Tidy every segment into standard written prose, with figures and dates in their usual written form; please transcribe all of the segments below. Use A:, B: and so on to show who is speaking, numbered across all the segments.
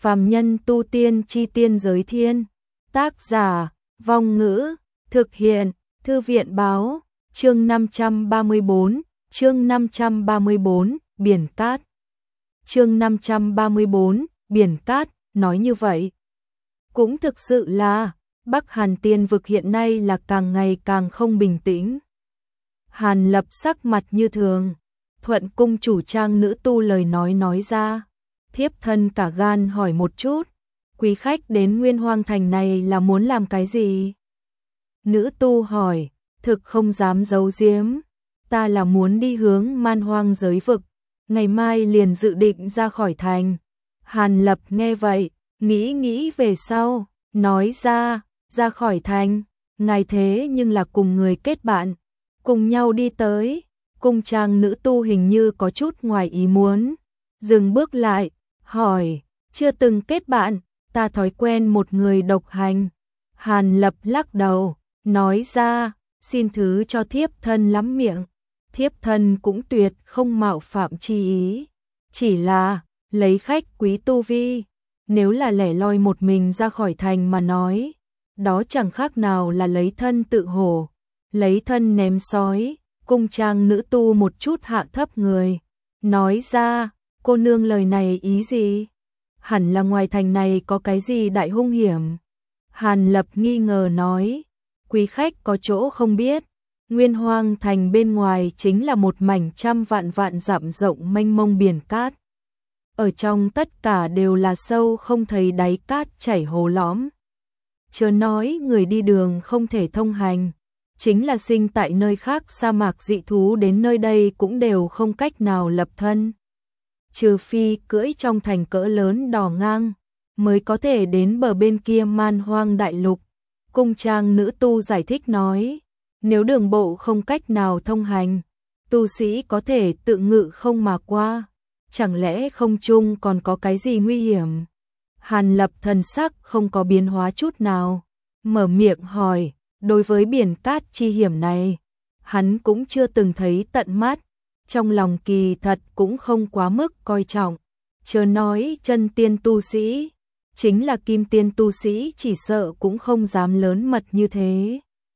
A: Phàm nhân tu tiên chi tiên giới thiên. Tác giả, Vong Ngữ, thực hiện, Thư viện báo, chương 534, Biển Cát. Chương 534, Biển Cát, nói như vậy. Cũng thực sự là, Bắc Hàn tiên vực hiện nay là càng ngày càng không bình tĩnh. Hàn Lập sắc mặt như thường, thuận cung chủ trang nữ tu lời nói ra. Thiếp thân cả gan hỏi một chút, quý khách đến Nguyên Hoang Thành này là muốn làm cái gì? Nữ tu hỏi, thực không dám giấu giếm, ta là muốn đi hướng Man Hoang giới vực, ngày mai liền dự định ra khỏi thành. Hàn Lập nghe vậy, nghĩ về sau, nói ra khỏi thành, ngài thế nhưng là cùng người kết bạn, cùng nhau đi tới. Cung trang nữ tu hình như có chút ngoài ý muốn, dừng bước lại, hỏi, chưa từng kết bạn, ta thói quen một người độc hành. Hàn Lập lắc đầu, nói ra, xin thứ cho thiếp thân lắm miệng, thiếp thân cũng tuyệt không mạo phạm chi ý, chỉ là lấy khách quý tu vi, nếu là lẻ loi một mình ra khỏi thành mà nói, đó chẳng khác nào là lấy thân tự hổ, lấy thân ném sói. Cung trang nữ tu một chút hạ thấp người, nói ra, cô nương lời này ý gì? Hẳn là ngoài thành này có cái gì đại hung hiểm. Hàn Lập nghi ngờ nói, quý khách có chỗ không biết, Nguyên Hoang Thành bên ngoài chính là một mảnh trăm vạn dặm rộng mênh mông biển cát. Ở trong tất cả đều là sâu không thấy đáy cát chảy hồ lõm. Chớ nói người đi đường không thể thông hành, chính là sinh tại nơi khác sa mạc dị thú đến nơi đây cũng đều không cách nào lập thân. Trừ phi cưỡi trong thành cỡ lớn đò ngang, mới có thể đến bờ bên kia Man Hoang đại lục. Cung trang nữ tu giải thích nói, nếu đường bộ không cách nào thông hành, tu sĩ có thể tự ngự không mà qua, chẳng lẽ không trung còn có cái gì nguy hiểm? Hàn Lập thần sắc không có biến hóa chút nào, mở miệng hỏi, đối với biển cát chi hiểm này, hắn cũng chưa từng thấy tận mắt, trong lòng kỳ thật cũng không quá mức coi trọng, chớ nói chân tiên tu sĩ, chính là kim tiên tu sĩ chỉ sợ cũng không dám lớn mật như thế.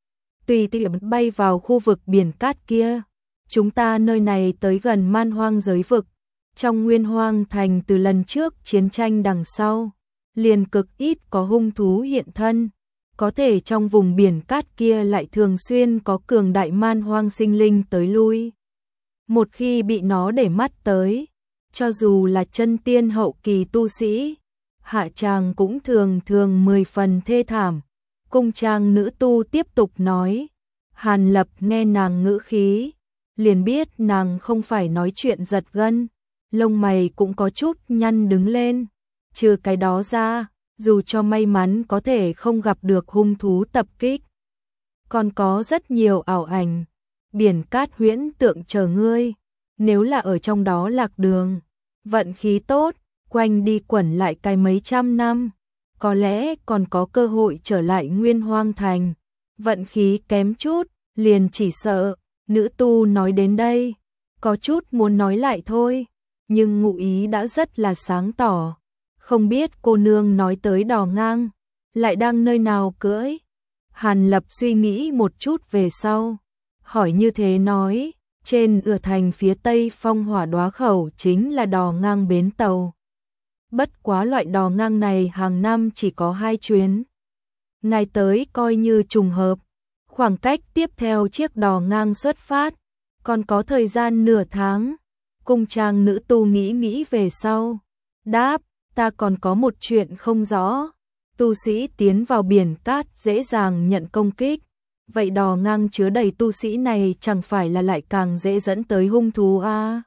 A: Tùy tiện bay vào khu vực biển cát kia, chúng ta nơi này tới gần Man Hoang giới vực, trong Nguyên Hoang Thành từ lần trước chiến tranh đằng sau, liền cực ít có hung thú hiện thân. Có thể trong vùng biển cát kia lại thường xuyên có cường đại man hoang sinh linh tới lui. Một khi bị nó để mắt tới, cho dù là chân tiên hậu kỳ tu sĩ, hạ tràng cũng thường 10 phần thê thảm. Cung trang nữ tu tiếp tục nói, Hàn Lập nghe nàng ngữ khí, liền biết nàng không phải nói chuyện giật gân, lông mày cũng có chút nhăn đứng lên. Trừ cái đó ra, dù cho may mắn có thể không gặp được hung thú tập kích, còn có rất nhiều ảo ảnh, biển cát huyễn tượng chờ ngươi, nếu là ở trong đó lạc đường, vận khí tốt, quanh đi quẩn lại cái mấy trăm năm, có lẽ còn có cơ hội trở lại Nguyên Hoang Thành, vận khí kém chút, liền chỉ sợ. Nữ tu nói đến đây, có chút muốn nói lại thôi, nhưng ngụ ý đã rất là sáng tỏ. Không biết cô nương nói tới đò ngang, lại đang nơi nào cưỡi? Hàn Lập suy nghĩ một chút về sau, hỏi như thế nói, trên ửa thành phía tây Phong Hỏa Đóa khẩu chính là đò ngang bến tàu. Bất quá loại đò ngang này hàng năm chỉ có 2 chuyến. Ngài tới coi như trùng hợp, khoảng cách tiếp theo chiếc đò ngang xuất phát, còn có thời gian nửa tháng. Cung trang nữ tu nghĩ về sau, đáp, ta còn có một chuyện không rõ, tu sĩ tiến vào biển cát dễ dàng nhận công kích, vậy đò ngang chứa đầy tu sĩ này chẳng phải là lại càng dễ dẫn tới hung thú à?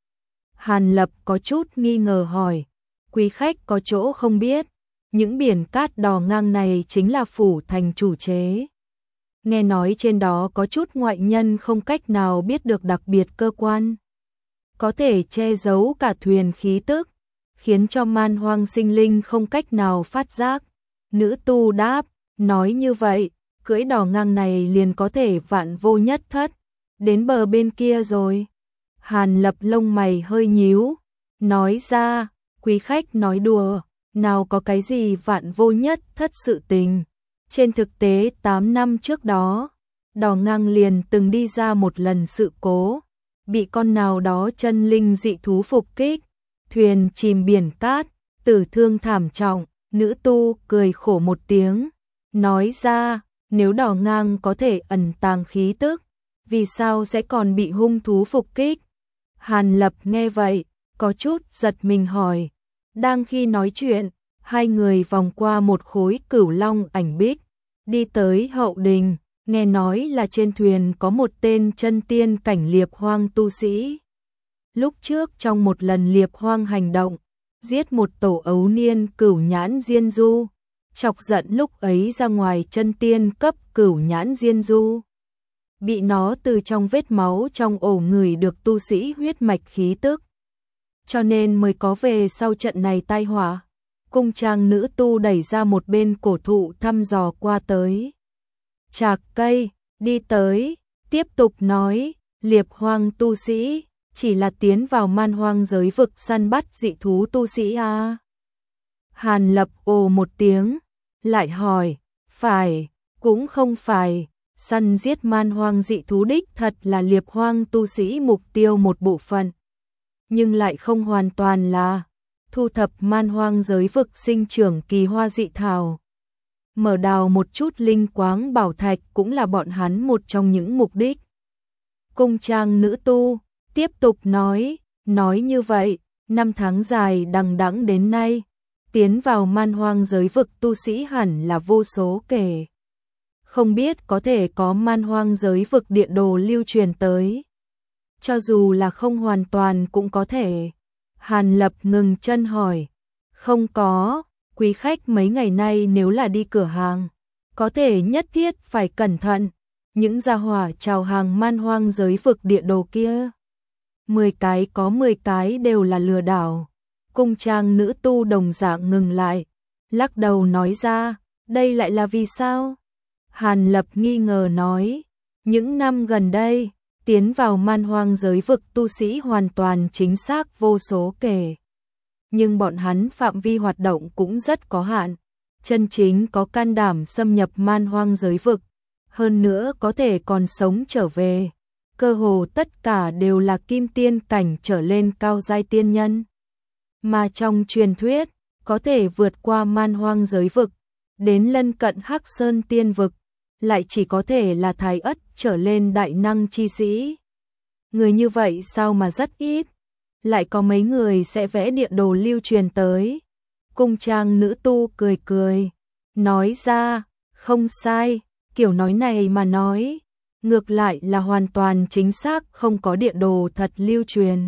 A: Hàn Lập có chút nghi ngờ hỏi, quý khách có chỗ không biết, những biển cát đò ngang này chính là phủ thành chủ chế. Nghe nói trên đó có chút ngoại nhân không cách nào biết được đặc biệt cơ quan, có thể che giấu cả thuyền khí tức, khiến cho man hoang sinh linh không cách nào phát giác. Nữ tu đáp, nói như vậy, cưỡi đò ngang này liền có thể vạn vô nhất thất, đến bờ bên kia rồi. Hàn Lập lông mày hơi nhíu, nói ra, quý khách nói đùa, nào có cái gì vạn vô nhất thất sự tình. Trên thực tế 8 năm trước đó, Đỏ Ngang liền từng đi ra một lần sự cố, bị con nào đó chân linh dị thú phục kích, thuyền chìm biển cát, tử thương thảm trọng. Nữ tu cười khổ một tiếng, nói ra, nếu Đỏ Ngang có thể ẩn tàng khí tức, vì sao sẽ còn bị hung thú phục kích? Hàn Lập nghe vậy, có chút giật mình hỏi. Đang khi nói chuyện, hai người vòng qua một khối cửu long ảnh bích, đi tới hậu đình, nghe nói là trên thuyền có một tên chân tiên cảnh liệp hoang tu sĩ. Lúc trước trong một lần liệp hoang hành động, giết một tổ ấu niên cửu nhãn diên du, chọc giận lúc ấy ra ngoài chân tiên cấp cửu nhãn diên du. Bị nó từ trong vết máu trong ổ ngửi được tu sĩ huyết mạch khí tức. Cho nên mới có về sau trận này tai họa. Cung trang nữ tu đẩy ra một bên cổ thụ thăm dò qua tới. Chạc cây, đi tới, tiếp tục nói, liệp hoang tu sĩ, chỉ là tiến vào man hoang giới vực săn bắt dị thú tu sĩ à? Hàn Lập ồ một tiếng, lại hỏi, phải, cũng không phải, săn giết man hoang dị thú đích thật là liệp hoang tu sĩ mục tiêu một bộ phận. Nhưng lại không hoàn toàn là thu thập man hoang giới vực sinh trưởng kỳ hoa dị thảo. Mở đào một chút linh quáng bảo thạch cũng là bọn hắn một trong những mục đích. Cung trang nữ tu tiếp tục nói như vậy, 5 tháng dài đằng đẵng đến nay, tiến vào man hoang giới vực tu sĩ hẳn là vô số kể. Không biết có thể có man hoang giới vực địa đồ lưu truyền tới. Cho dù là không hoàn toàn cũng có thể. Hàn Lập ngừng chân hỏi. Không có, quý khách mấy ngày nay nếu là đi cửa hàng, có thể nhất thiết phải cẩn thận. Những gia hỏa chào hàng man hoang giới vực địa đồ kia, 10 cái có 10 cái đều là lừa đảo. Cung trang nữ tu đồng dạng ngừng lại, lắc đầu nói ra, đây lại là vì sao? Hàn Lập nghi ngờ nói, những năm gần đây, tiến vào man hoang giới vực tu sĩ hoàn toàn chính xác vô số kể. Nhưng bọn hắn phạm vi hoạt động cũng rất có hạn, chân chính có can đảm xâm nhập man hoang giới vực, hơn nữa có thể còn sống trở về. Cơ hồ tất cả đều là kim tiên cảnh trở lên cao giai tiên nhân. Mà trong truyền thuyết, có thể vượt qua man hoang giới vực, đến lân cận Hắc Sơn tiên vực, lại chỉ có thể là thái ất trở lên đại năng chi sĩ. Người như vậy sao mà rất ít, lại có mấy người sẽ vẽ địa đồ lưu truyền tới. Cung trang nữ tu cười cười, nói ra, không sai, kiểu nói này mà nói, ngược lại là hoàn toàn chính xác không có địa đồ thật lưu truyền.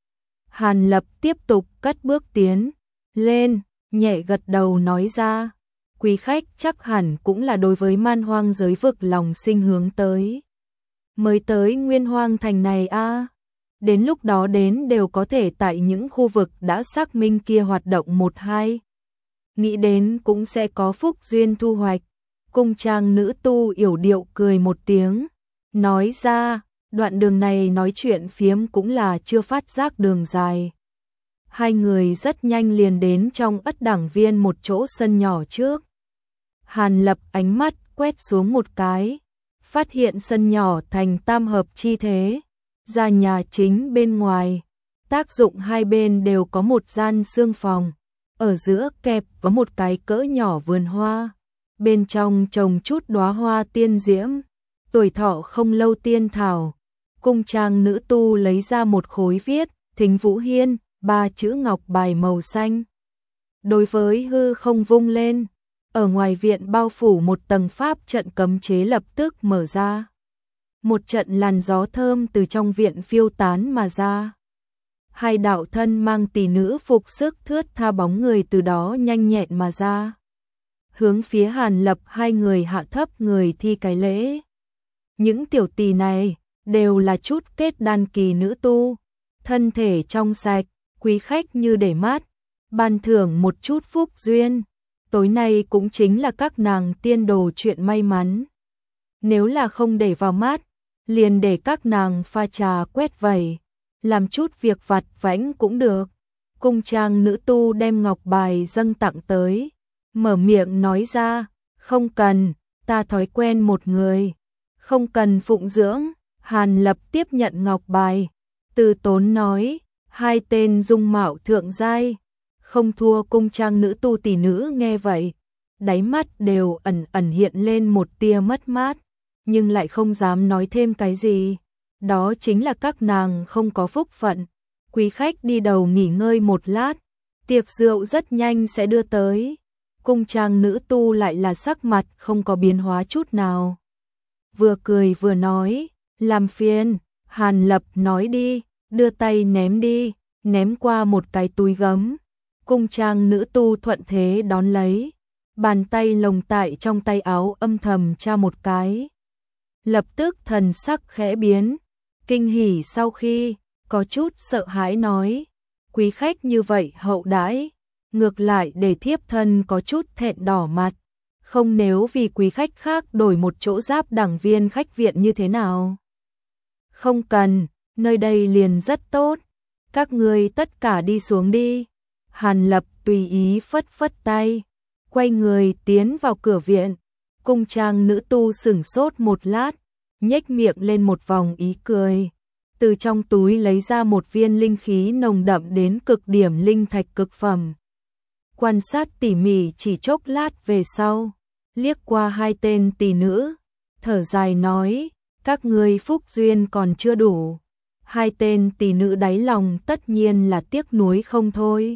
A: Hàn Lập tiếp tục cất bước tiến lên, nhẹ gật đầu nói ra, quý khách chắc hẳn cũng là đối với man hoang giới vực lòng sinh hướng tới. Mới tới Nguyên Hoang thành này a, đến lúc đó đến đều có thể tại những khu vực đã xác minh kia hoạt động một hai. Nghĩ đến cũng sẽ có phúc duyên thu hoạch. Cung trang nữ tu yểu điệu cười một tiếng, nói ra, đoạn đường này nói chuyện phiếm cũng là chưa phát giác đường dài. Hai người rất nhanh liền đến trong ất đảng viên một chỗ sân nhỏ trước. Hàn Lập ánh mắt quét xuống một cái, phát hiện sân nhỏ thành tam hợp chi thế, ra nhà chính bên ngoài, tác dụng hai bên đều có một gian xương phòng, ở giữa kẹp có một cái cỡ nhỏ vườn hoa, bên trong trồng chút đóa hoa tiên diễm, tuổi thọ không lâu tiên thảo. Cung trang nữ tu lấy ra một khối viết, Thính Vũ Hiên, 3 chữ ngọc bài màu xanh. Đối với hư không vung lên, ở ngoài viện bao phủ một tầng pháp trận cấm chế lập tức mở ra. Một trận làn gió thơm từ trong viện phiêu tán mà ra. Hai đạo thân mang tỷ nữ phục sức thướt tha bóng người từ đó nhanh nhẹn mà ra. Hướng phía Hàn Lập hai người hạ thấp người thi cái lễ. Những tiểu tỳ này đều là chút kết đan kỳ nữ tu, thân thể trong sạch, quý khách như để mắt, ban thưởng một chút phúc duyên. Tối nay cũng chính là các nàng tiên đồ chuyện may mắn. Nếu là không để vào mắt, liền để các nàng pha trà quét vẩy, làm chút việc vặt vãnh cũng được. Cung trang nữ tu đem ngọc bài dâng tặng tới, mở miệng nói ra, không cần, ta thói quen một người, không cần phụng dưỡng. Hàn Lập tiếp nhận ngọc bài, từ tốn nói, hai tên dung mạo thượng giai, không thua cung trang nữ tu tỷ nữ nghe vậy, đáy mắt đều ẩn ẩn hiện lên một tia mất mát, nhưng lại không dám nói thêm cái gì. Đó chính là các nàng không có phúc phận. Quý khách đi đầu nghỉ ngơi một lát, tiệc rượu rất nhanh sẽ đưa tới. Cung trang nữ tu lại là sắc mặt không có biến hóa chút nào. Vừa cười vừa nói, làm phiền. Hàn Lập nói đi, đưa tay ném đi, ném qua một cái túi gấm. Cung trang nữ tu thuận thế đón lấy, bàn tay lồng tại trong tay áo âm thầm tra một cái. Lập tức thần sắc khẽ biến, kinh hỉ sau khi, có chút sợ hãi nói, quý khách như vậy hậu đãi, ngược lại để thiếp thân có chút thẹn đỏ mặt, không nếu vì quý khách khác đổi một chỗ giáp đẳng viên khách viện như thế nào. Không cần, nơi đây liền rất tốt, các ngươi tất cả đi xuống đi. Hàn Lập tùy ý phất phất tay, quay người tiến vào cửa viện. Cung trang nữ tu sửng sốt một lát, nhếch miệng lên một vòng ý cười, từ trong túi lấy ra một viên linh khí nồng đậm đến cực điểm linh thạch cực phẩm. Quan sát tỉ mỉ chỉ chốc lát về sau, liếc qua hai tên tỷ nữ, thở dài nói, các ngươi phúc duyên còn chưa đủ. Hai tên tỷ nữ đáy lòng tất nhiên là tiếc nuối không thôi.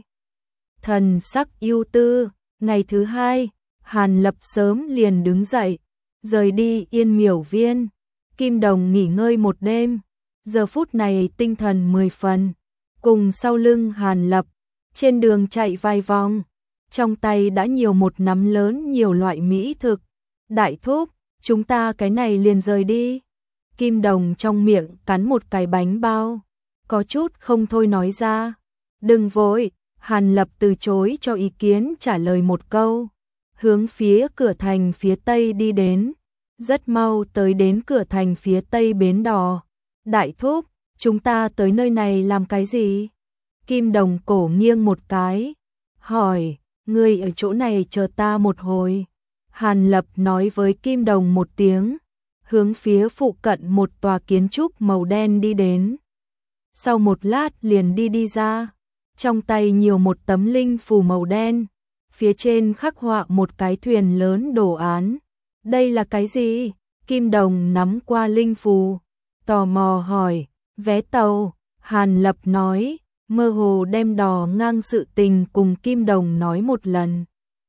A: Thần sắc ưu tư, ngày thứ hai, Hàn Lập sớm liền đứng dậy, rời đi Yên Miểu Viên. Kim Đồng nghỉ ngơi một đêm, giờ phút này tinh thần 10 phần, cùng sau lưng Hàn Lập, trên đường chạy vài vòng, trong tay đã nhiều một nắm lớn nhiều loại mỹ thực. Đại thúc, chúng ta cái này liền rời đi. Kim Đồng trong miệng cắn một cái bánh bao, có chút không thôi nói ra. Đừng vội, Hàn Lập từ chối cho ý kiến trả lời một câu, hướng phía cửa thành phía tây đi đến. Rất mau tới đến cửa thành phía tây bến đò. Đại thúc, chúng ta tới nơi này làm cái gì? Kim Đồng cổ nghiêng một cái, hỏi, ngươi ở chỗ này chờ ta một hồi. Hàn Lập nói với Kim Đồng một tiếng, hướng phía phụ cận một tòa kiến trúc màu đen đi đến. Sau một lát liền đi ra, trong tay nhiều một tấm linh phù màu đen, phía trên khắc họa một cái thuyền lớn đồ án. Đây là cái gì? Kim Đồng nắm qua linh phù, tò mò hỏi, vé tàu. Hàn Lập nói, mơ hồ đem đò ngang sự tình cùng Kim Đồng nói một lần.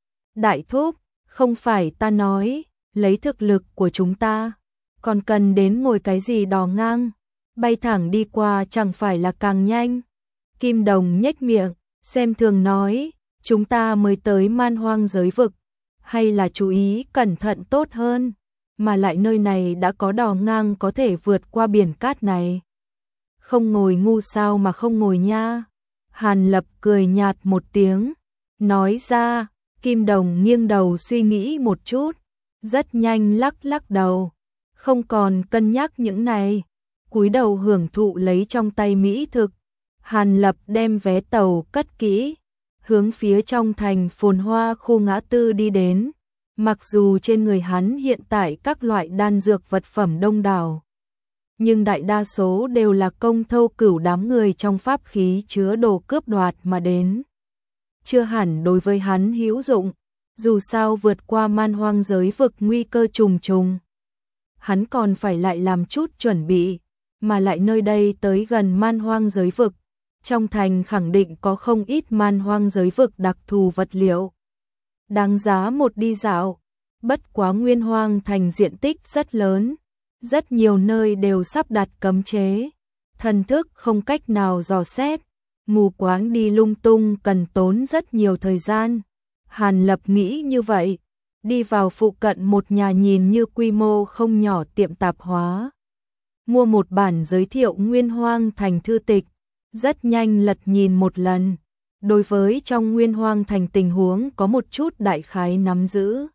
A: Đại thúc, không phải ta nói, lấy thực lực của chúng ta, còn cần đến ngồi cái gì đò ngang, bay thẳng đi qua chẳng phải là càng nhanh. Kim Đồng nhếch miệng, xem thường nói, chúng ta mới tới man hoang giới vực, hay là chú ý cẩn thận tốt hơn, mà lại nơi này đã có đò ngang có thể vượt qua biển cát này. Không ngồi ngu sao mà không ngồi nha. Hàn Lập cười nhạt một tiếng, nói ra. Kim Đồng nghiêng đầu suy nghĩ một chút, rất nhanh lắc lắc đầu, không còn cân nhắc những này, cúi đầu hưởng thụ lấy trong tay mỹ thực. Hàn Lập đem vé tàu cất kỹ, hướng phía trong thành phồn hoa khu ngã tư đi đến. Mặc dù trên người hắn hiện tại các loại đan dược vật phẩm đông đảo, nhưng đại đa số đều là công thâu cửu đám người trong pháp khí chứa đồ cướp đoạt mà đến. Chưa hẳn đối với hắn hữu dụng, dù sao vượt qua man hoang giới vực nguy cơ trùng trùng. Hắn còn phải lại làm chút chuẩn bị, mà lại nơi đây tới gần man hoang giới vực. Trong thành khẳng định có không ít man hoang giới vực đặc thù vật liệu. Đáng giá một đi dạo, bất quá nguyên hoang thành diện tích rất lớn, rất nhiều nơi đều sắp đặt cấm chế, thần thức không cách nào dò xét, mù quáng đi lung tung cần tốn rất nhiều thời gian. Hàn Lập nghĩ như vậy, đi vào phụ cận một nhà nhìn như quy mô không nhỏ tiệm tạp hóa, mua một bản giới thiệu nguyên hoang thành thư tịch, rất nhanh lật nhìn một lần. Đối với trong nguyên hoang thành tình huống có một chút đại khái nắm giữ.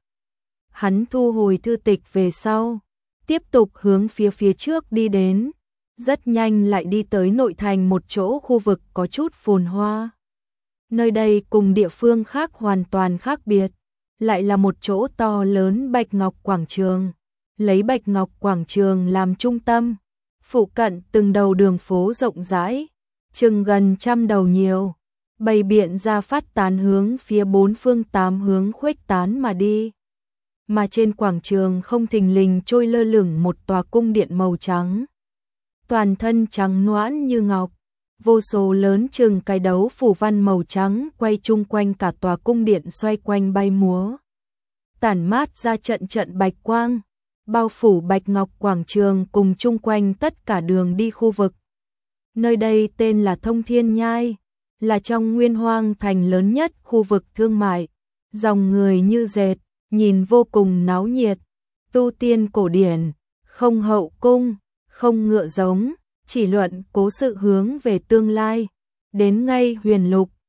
A: Hắn thu hồi thư tịch về sau, tiếp tục hướng phía trước đi đến, rất nhanh lại đi tới nội thành một chỗ khu vực có chút phồn hoa. Nơi đây cùng địa phương khác hoàn toàn khác biệt, lại là một chỗ to lớn Bạch Ngọc Quảng Trường. Lấy Bạch Ngọc Quảng Trường làm trung tâm, phụ cận từng đầu đường phố rộng rãi, chừng gần 100 đầu nhiều, bày biện ra phát tán hướng phía bốn phương tám hướng khuếch tán mà đi. Mà trên quảng trường không thình lình trôi lơ lửng một tòa cung điện màu trắng. Toàn thân trắng nõn như ngọc, vô số lớn chừng cái đấu phủ văn màu trắng quay chung quanh cả tòa cung điện xoay quanh bay múa. Tản mát ra trận trận bạch quang, bao phủ Bạch Ngọc Quảng Trường cùng chung quanh tất cả đường đi khu vực. Nơi đây tên là Thông Thiên Nhai, là trong Nguyên Hoang thành lớn nhất khu vực thương mại, dòng người như dệt, nhìn vô cùng náo nhiệt. Tu tiên cổ điển, không hậu cung, không ngựa giống, chỉ luận cố sự hướng về tương lai. Đến ngay Huyền Lục,